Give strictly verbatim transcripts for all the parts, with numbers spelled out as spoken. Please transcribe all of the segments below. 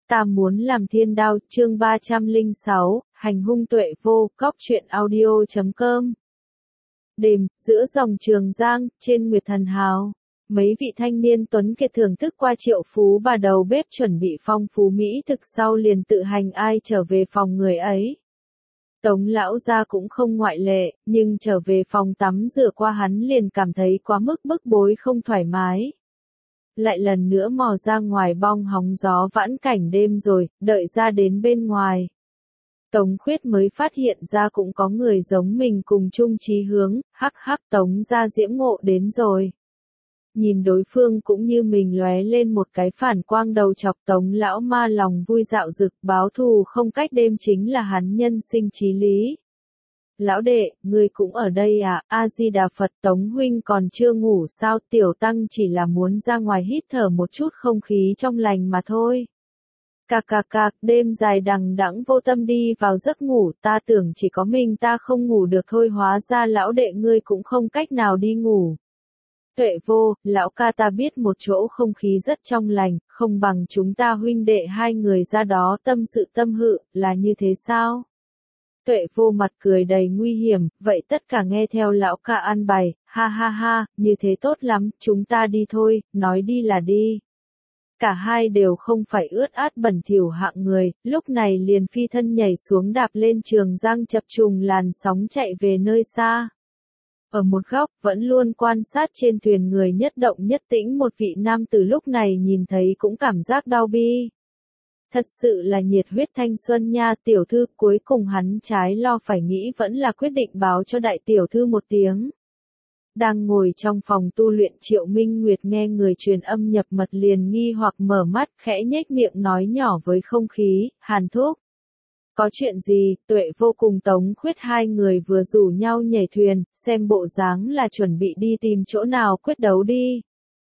Ta muốn làm thiên đao, chương ba trăm lẻ sáu, hành hung tuệ vô, cóc truyện audio chấm com. Đêm, giữa dòng Trường Giang, trên Nguyệt Thần Hào, mấy vị thanh niên tuấn kiệt thưởng thức qua triệu phú bà đầu bếp chuẩn bị phong phú mỹ thực sau liền tự hành ai trở về phòng người ấy. Tống lão gia cũng không ngoại lệ, nhưng trở về phòng tắm rửa qua hắn liền cảm thấy quá mức bức bối không thoải mái. Lại lần nữa mò ra ngoài bong hóng gió vãn cảnh đêm rồi, đợi ra đến bên ngoài. Tống Khuyết mới phát hiện ra cũng có người giống mình cùng chung chí hướng, hắc hắc Tống gia diễm ngộ đến rồi. Nhìn đối phương cũng như mình lóe lên một cái phản quang đầu chọc Tống lão ma lòng vui dạo dực, báo thù không cách đêm chính là hắn nhân sinh chí lý. Lão đệ, ngươi cũng ở đây à, A-di-đà Phật. Tống huynh còn chưa ngủ sao? Tiểu tăng chỉ là muốn ra ngoài hít thở một chút không khí trong lành mà thôi. Cạc cạc cạc, đêm dài đằng đẵng vô tâm đi vào giấc ngủ, ta tưởng chỉ có mình ta không ngủ được thôi, hóa ra lão đệ ngươi cũng không cách nào đi ngủ. Tuệ vô, lão ca ta biết một chỗ không khí rất trong lành, không bằng chúng ta huynh đệ hai người ra đó tâm sự tâm hự, là như thế sao? Tuệ vô mặt cười đầy nguy hiểm, vậy tất cả nghe theo lão ca an bài, ha ha ha, như thế tốt lắm, chúng ta đi thôi, nói đi là đi. Cả hai đều không phải ướt át bẩn thỉu hạng người, lúc này liền phi thân nhảy xuống đạp lên Trường Giang chập trùng làn sóng chạy về nơi xa. Ở một góc, vẫn luôn quan sát trên thuyền người nhất động nhất tĩnh một vị nam tử lúc này nhìn thấy cũng cảm giác đau bi. Thật sự là nhiệt huyết thanh xuân nha, tiểu thư. Cuối cùng hắn trái lo phải nghĩ vẫn là quyết định báo cho đại tiểu thư một tiếng. Đang ngồi trong phòng tu luyện Triệu Minh Nguyệt nghe người truyền âm nhập mật liền nghi hoặc mở mắt, khẽ nhếch miệng nói nhỏ với không khí, Hàn thúc. Có chuyện gì? Tuệ vô cùng Tống Khuyết hai người vừa rủ nhau nhảy thuyền, xem bộ dáng là chuẩn bị đi tìm chỗ nào quyết đấu đi.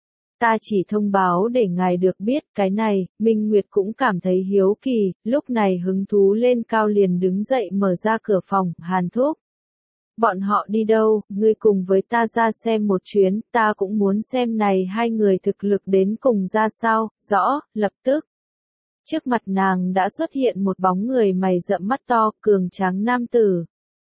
Ta chỉ thông báo để ngài được biết cái này. Minh Nguyệt cũng cảm thấy hiếu kỳ, lúc này hứng thú lên cao liền đứng dậy mở ra cửa phòng, Hàn thúc. Bọn họ đi đâu? Ngươi cùng với ta ra xem một chuyến, ta cũng muốn xem này hai người thực lực đến cùng ra sao. Rõ, lập tức. Trước mặt nàng đã xuất hiện một bóng người mày rậm mắt to, cường tráng nam tử.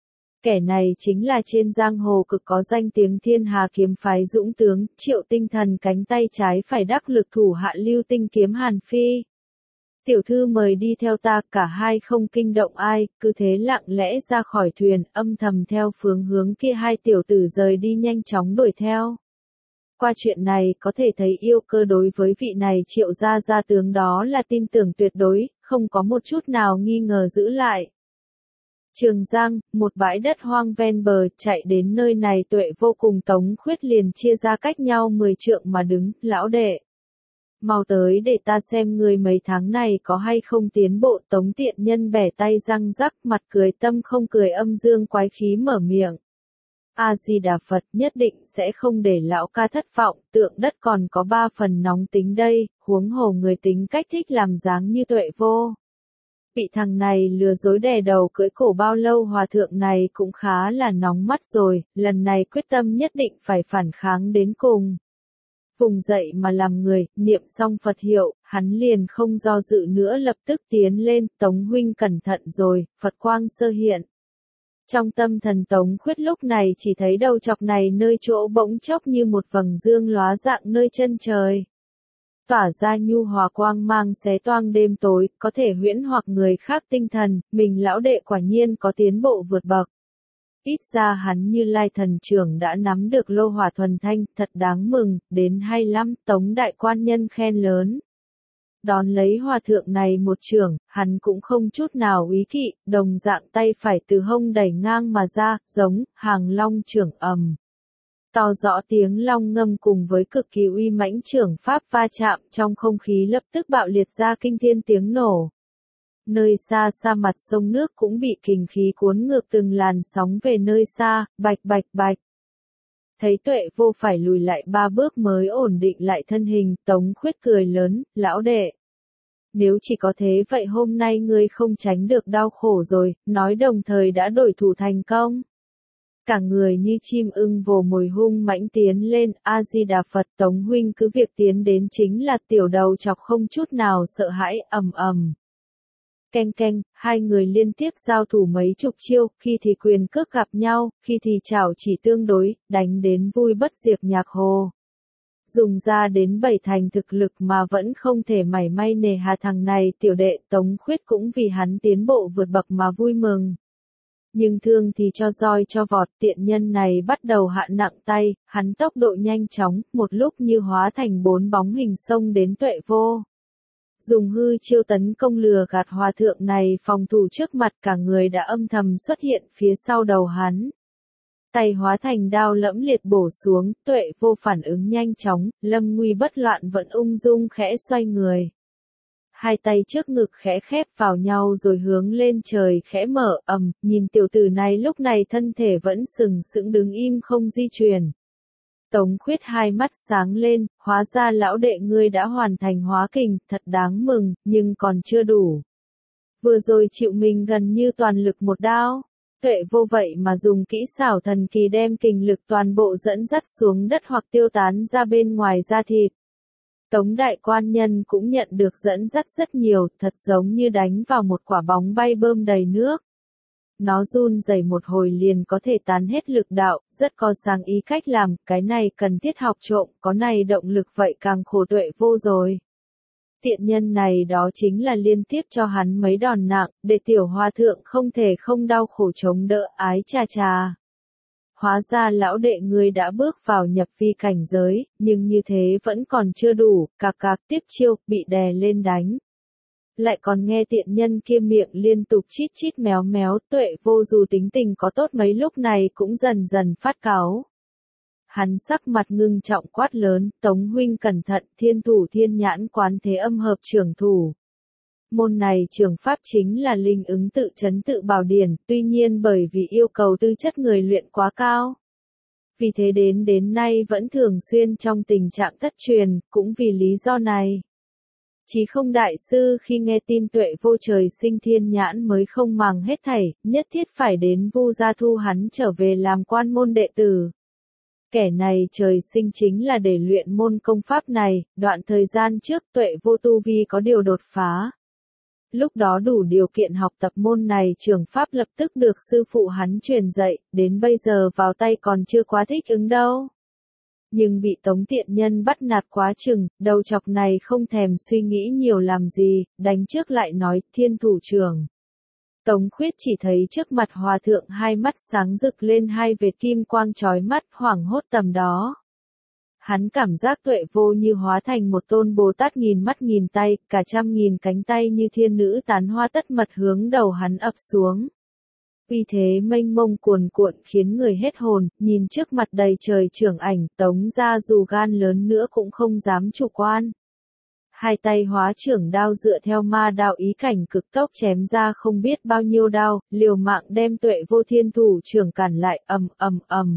Kẻ này chính là trên giang hồ cực có danh tiếng Thiên Hà kiếm phái dũng tướng, Triệu Tinh Thần, cánh tay trái phải đắc lực thủ hạ Lưu Tinh kiếm Hàn Phi. Tiểu thư mời đi theo ta. Cả hai không kinh động ai, cứ thế lặng lẽ ra khỏi thuyền, âm thầm theo phương hướng kia hai tiểu tử rời đi nhanh chóng đuổi theo. Qua chuyện này có thể thấy yêu cơ đối với vị này Triệu gia gia tướng đó là tin tưởng tuyệt đối, không có một chút nào nghi ngờ giữ lại. Trường Giang, một bãi đất hoang ven bờ, chạy đến nơi này Tuệ vô cùng Tống Khuyết liền chia ra cách nhau mười trượng mà đứng, lão đệ. Mau tới để ta xem người mấy tháng này có hay không tiến bộ. Tống tiện nhân bẻ tay răng rắc, mặt cười tâm không cười, âm dương quái khí mở miệng. A-di-đà Phật, nhất định sẽ không để lão ca thất vọng, tượng đất còn có ba phần nóng tính đây, huống hồ người tính cách thích làm dáng như Tuệ vô. Bị thằng này lừa dối đè đầu cưỡi cổ bao lâu, hòa thượng này cũng khá là nóng mắt rồi, lần này quyết tâm nhất định phải phản kháng đến cùng. Vùng dậy mà làm người, niệm xong Phật hiệu, hắn liền không do dự nữa lập tức tiến lên, Tống huynh cẩn thận rồi, Phật quang sơ hiện. Trong tâm thần Tống Khuyết lúc này chỉ thấy đầu chọc này nơi chỗ bỗng chốc như một vầng dương lóa dạng nơi chân trời. Tỏa ra nhu hòa quang mang xé toang đêm tối, có thể huyễn hoặc người khác tinh thần, mình lão đệ quả nhiên có tiến bộ vượt bậc. Ít ra hắn Như Lai thần trưởng đã nắm được lô hỏa thuần thanh, thật đáng mừng, đến hay lắm. Tống đại quan nhân khen lớn. Đón lấy hòa thượng này một trưởng, hắn cũng không chút nào úy kỵ, đồng dạng tay phải từ hông đẩy ngang mà ra, giống hàng long trưởng ầm. To rõ tiếng long ngâm cùng với cực kỳ uy mãnh trưởng pháp va chạm, trong không khí lập tức bạo liệt ra kinh thiên tiếng nổ. Nơi xa xa mặt sông nước cũng bị kình khí cuốn ngược từng làn sóng về nơi xa, bạch bạch bạch. Thấy Tuệ vô phải lùi lại ba bước mới ổn định lại thân hình, Tống Khuyết cười lớn, lão đệ. Nếu chỉ có thế vậy hôm nay ngươi không tránh được đau khổ rồi, nói đồng thời đã đổi thủ thành công. Cả người như chim ưng vồ mồi hung mãnh tiến lên, A-di-đà Phật, Tống huynh cứ việc tiến đến chính là tiểu đầu chọc không chút nào sợ hãi, ầm ầm. Keng keng, hai người liên tiếp giao thủ mấy chục chiêu, khi thì quyền cước gặp nhau, khi thì chảo chỉ tương đối, đánh đến vui bất diệt nhạc hồ. Dùng ra đến bảy thành thực lực mà vẫn không thể mảy may nề hà thằng này, tiểu đệ Tống Khuyết cũng vì hắn tiến bộ vượt bậc mà vui mừng. Nhưng thương thì cho roi cho vọt, tiện nhân này bắt đầu hạ nặng tay, hắn tốc độ nhanh chóng, một lúc như hóa thành bốn bóng hình xông đến Tuệ Vô. Dùng hư chiêu tấn công lừa gạt hòa thượng này phòng thủ trước mặt, cả người đã âm thầm xuất hiện phía sau đầu hắn. Tay hóa thành đao lẫm liệt bổ xuống, Tuệ Vô phản ứng nhanh chóng, lâm nguy bất loạn vẫn ung dung khẽ xoay người. Hai tay trước ngực khẽ khép vào nhau rồi hướng lên trời khẽ mở, ầm, nhìn tiểu tử này lúc này thân thể vẫn sừng sững đứng im không di chuyển. Tống Khuyết hai mắt sáng lên, hóa ra lão đệ ngươi đã hoàn thành hóa kình, thật đáng mừng, nhưng còn chưa đủ. Vừa rồi chịu mình gần như toàn lực một đao. Tuệ Vô vậy mà dùng kỹ xảo thần kỳ đem kình lực toàn bộ dẫn dắt xuống đất hoặc tiêu tán ra bên ngoài da thịt. Tống đại quan nhân cũng nhận được dẫn dắt rất nhiều, thật giống như đánh vào một quả bóng bay bơm đầy nước. Nó run rẩy một hồi liền có thể tán hết lực đạo, rất có sáng ý cách làm, cái này cần thiết học trộm, có này động lực vậy càng khổ Tuệ Vô rồi. Tiện nhân này đó chính là liên tiếp cho hắn mấy đòn nặng, để tiểu hòa thượng không thể không đau khổ chống đỡ, ái chà chà. Hóa ra lão đệ ngươi đã bước vào nhập vi cảnh giới, nhưng như thế vẫn còn chưa đủ, cạc cạc tiếp chiêu, bị đè lên đánh. Lại còn nghe tiện nhân kia miệng liên tục chít chít méo méo, Tuệ Vô dù tính tình có tốt mấy lúc này cũng dần dần phát cáu. Hắn sắc mặt ngưng trọng quát lớn, Tống huynh cẩn thận, thiên thủ thiên nhãn quán thế âm hợp trưởng thủ. Môn này trường pháp chính là linh ứng tự chấn tự bảo điển, tuy nhiên bởi vì yêu cầu tư chất người luyện quá cao. Vì thế đến đến nay vẫn thường xuyên trong tình trạng thất truyền, cũng vì lý do này. Chí Không đại sư khi nghe tin Tuệ Vô trời sinh thiên nhãn mới không màng hết thảy, nhất thiết phải đến Vu gia thu hắn trở về làm quan môn đệ tử. Kẻ này trời sinh chính là để luyện môn công pháp này, đoạn thời gian trước Tuệ Vô tu vi có điều đột phá. Lúc đó đủ điều kiện học tập môn này trường pháp lập tức được sư phụ hắn truyền dạy, đến bây giờ vào tay còn chưa quá thích ứng đâu. Nhưng bị Tống tiện nhân bắt nạt quá chừng, đầu chọc này không thèm suy nghĩ nhiều làm gì, đánh trước lại nói, thiên thủ trưởng. Tống Khuyết chỉ thấy trước mặt hòa thượng hai mắt sáng rực lên hai vệt kim quang chói mắt, hoảng hốt tầm đó. Hắn cảm giác Tuệ Vô như hóa thành một tôn Bồ Tát nghìn mắt nghìn tay, cả trăm nghìn cánh tay như thiên nữ tán hoa tất mật hướng đầu hắn ập xuống. Uy thế mênh mông cuồn cuộn khiến người hết hồn, nhìn trước mặt đầy trời trưởng ảnh, Tống gia dù gan lớn nữa cũng không dám chủ quan. Hai tay hóa trưởng đao dựa theo ma đạo ý cảnh cực tốc chém ra không biết bao nhiêu đao, liều mạng đem Tuệ Vô thiên thủ trưởng cản lại, ầm ầm ầm.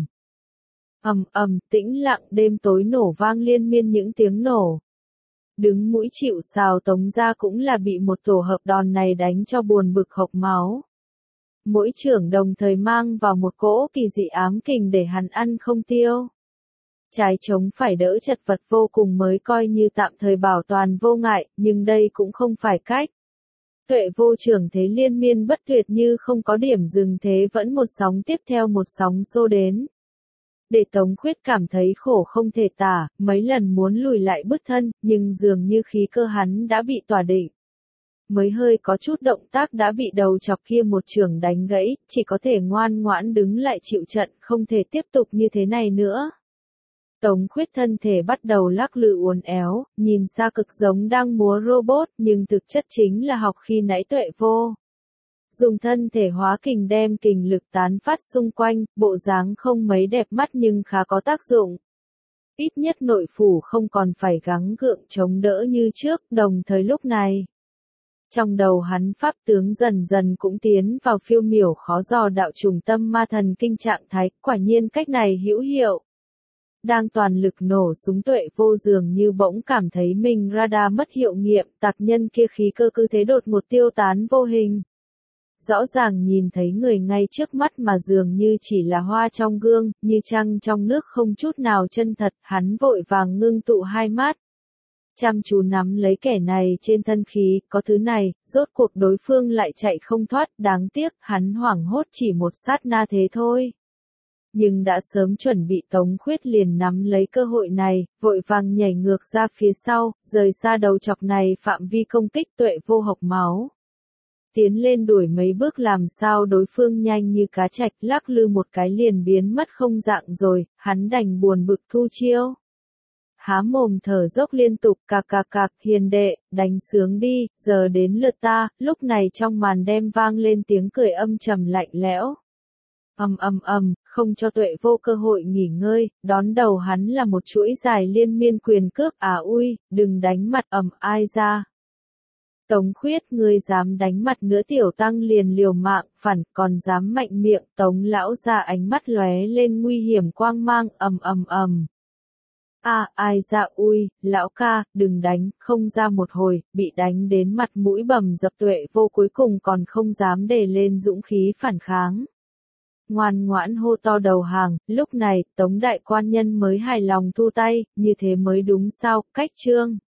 Ầm ầm, tĩnh lặng đêm tối nổ vang liên miên những tiếng nổ. Đứng mũi chịu sào Tống gia cũng là bị một tổ hợp đòn này đánh cho buồn bực hộc máu. Mỗi trưởng đồng thời mang vào một cỗ kỳ dị ám kình để hắn ăn không tiêu. Trái chống phải đỡ chật vật vô cùng mới coi như tạm thời bảo toàn vô ngại, nhưng đây cũng không phải cách. Tuệ Vô trưởng thế liên miên bất tuyệt như không có điểm dừng thế vẫn một sóng tiếp theo một sóng xô đến. Để Tống Khuyết cảm thấy khổ không thể tả, mấy lần muốn lùi lại bước thân, nhưng dường như khí cơ hắn đã bị tỏa định. Mới hơi có chút động tác đã bị đầu chọc kia một trường đánh gãy, chỉ có thể ngoan ngoãn đứng lại chịu trận, không thể tiếp tục như thế này nữa. Tống Khuyết thân thể bắt đầu lắc lư uốn éo, nhìn xa cực giống đang múa robot, nhưng thực chất chính là học khi nãy Tuệ Vô. Dùng thân thể hóa kình đem kình lực tán phát xung quanh, bộ dáng không mấy đẹp mắt nhưng khá có tác dụng. Ít nhất nội phủ không còn phải gắng gượng chống đỡ như trước, đồng thời lúc này. Trong đầu hắn pháp tướng dần dần cũng tiến vào phiêu miểu khó dò đạo trùng tâm ma thần kinh trạng thái, quả nhiên cách này hữu hiệu. Đang toàn lực nổ súng Tuệ Vô dường như bỗng cảm thấy mình radar mất hiệu nghiệm, tạc nhân kia khí cơ cứ thế đột một tiêu tán vô hình. rõ ràng nhìn thấy người ngay trước mắt mà dường như chỉ là hoa trong gương, như trăng trong nước không chút nào chân thật, hắn vội vàng ngưng tụ hai mắt. Chăm chú nắm lấy kẻ này trên thân khí, có thứ này, rốt cuộc đối phương lại chạy không thoát, đáng tiếc, hắn hoảng hốt chỉ một sát na thế thôi. Nhưng đã sớm chuẩn bị Tống Khuyết liền nắm lấy cơ hội này, vội vàng nhảy ngược ra phía sau, rời xa đầu chọc này phạm vi công kích Tuệ Vô hộc máu. Tiến lên đuổi mấy bước làm sao đối phương nhanh như cá trạch lắc lư một cái liền biến mất không dạng rồi, hắn đành buồn bực thu chiêu. Há mồm thở dốc liên tục cạc cạc cạc, hiền đệ, đánh sướng đi, giờ đến lượt ta, lúc này trong màn đêm vang lên tiếng cười âm trầm lạnh lẽo. Ầm ầm ầm, không cho Tuệ Vô cơ hội nghỉ ngơi, đón đầu hắn là một chuỗi dài liên miên quyền cước, à ui, đừng đánh mặt, ầm, ai ra. Tống Khuyết, ngươi dám đánh mặt nữa tiểu tăng liền liều mạng, phản, còn dám mạnh miệng, Tống lão ra ánh mắt lóe lên nguy hiểm quang mang, ầm ầm ầm. À, ai ra ui, lão ca, đừng đánh, không ra một hồi, bị đánh đến mặt mũi bầm dập Tuệ Vô cuối cùng còn không dám đề lên dũng khí phản kháng. Ngoan ngoãn hô to đầu hàng, lúc này, Tống đại quan nhân mới hài lòng thu tay, như thế mới đúng sao, cách chương.